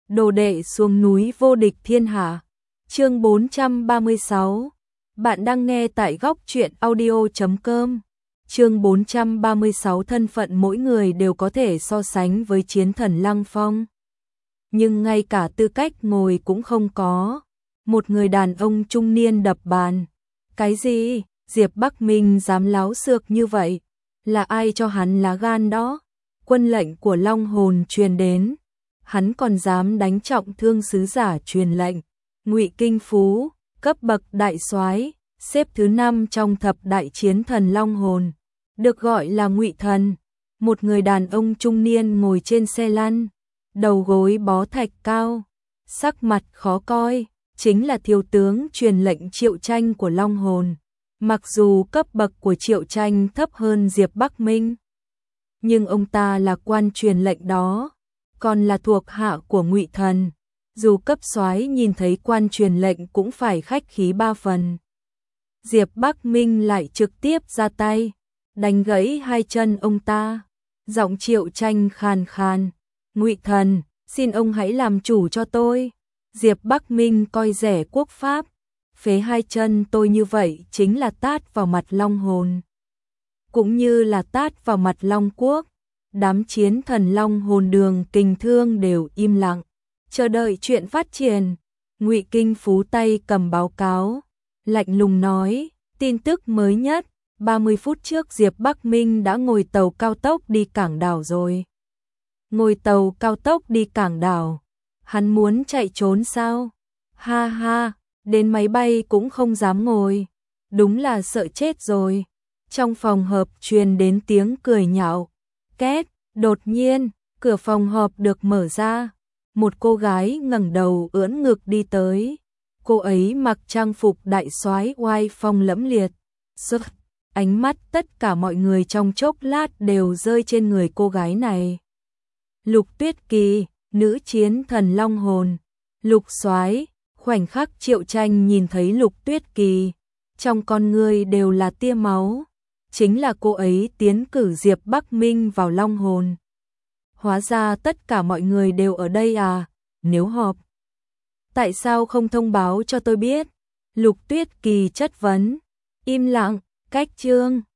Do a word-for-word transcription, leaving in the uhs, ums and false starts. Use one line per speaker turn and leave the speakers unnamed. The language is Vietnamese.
đồ đệ xuống núi vô địch thiên hạ. Chương bốn trăm ba mươi sáu. Bạn đang nghe tại góc truyện audio chấm com. Chương bốn trăm ba mươi sáu. Thân phận mỗi người đều có thể so sánh với chiến thần Lăng Phong, nhưng ngay cả tư cách ngồi cũng không có. Một người đàn ông trung niên đập bàn. Cái gì? Diệp Bắc Minh dám láo xược như vậy? Là ai cho hắn lá gan đó? Quân lệnh của Long Hồn truyền đến, hắn còn dám đánh trọng thương sứ giả truyền lệnh. Ngụy Kinh Phú, cấp bậc đại soái, xếp thứ năm trong thập đại chiến thần Long Hồn, được gọi là Ngụy Thần. Một người đàn ông trung niên ngồi trên xe lăn, đầu gối bó thạch cao, sắc mặt khó coi, chính là thiếu tướng truyền lệnh Triệu Tranh của Long Hồn. Mặc dù cấp bậc của Triệu Tranh thấp hơn Diệp Bắc Minh, nhưng ông ta là quan truyền lệnh đó, còn là thuộc hạ của Ngụy Thần. Dù cấp soái nhìn thấy quan truyền lệnh cũng phải khách khí ba phần. Diệp Bắc Minh lại trực tiếp ra tay, đánh gãy hai chân ông ta. Giọng Triệu Tranh khàn khàn, Ngụy Thần, xin ông hãy làm chủ cho tôi. Diệp Bắc Minh coi rẻ quốc pháp, phế hai chân tôi như vậy chính là tát vào mặt Long Hồn, cũng như là tát vào mặt Long Quốc. Đám chiến thần Long Hồn Đường Kình Thương đều im lặng, chờ đợi chuyện phát triển. Ngụy Kinh Phú tay cầm báo cáo, lạnh lùng nói, tin tức mới nhất, ba mươi phút trước Diệp Bắc Minh đã ngồi tàu cao tốc đi Cảng Đảo rồi. Ngồi tàu cao tốc đi Cảng Đảo? Hắn muốn chạy trốn sao? Ha ha, đến máy bay cũng không dám ngồi, đúng là sợ chết rồi. Trong phòng họp truyền đến tiếng cười nhạo. Két, đột nhiên, cửa phòng họp được mở ra. Một cô gái ngẩng đầu ưỡn ngực đi tới. Cô ấy mặc trang phục đại soái oai phong lẫm liệt. Sức, ánh mắt tất cả mọi người trong chốc lát đều rơi trên người cô gái này. Lục Tuyết Kỳ, nữ chiến thần Long Hồn. Lục soái, khoảnh khắc Triệu Tranh nhìn thấy Lục Tuyết Kỳ, trong con người đều là tia máu. Chính là cô ấy tiến cử Diệp Bắc Minh vào Long Hồn. Hóa ra tất cả mọi người đều ở đây à? Nếu họp, tại sao không thông báo cho tôi biết? Lục Tuyết Kỳ chất vấn. Im lặng, cách chương.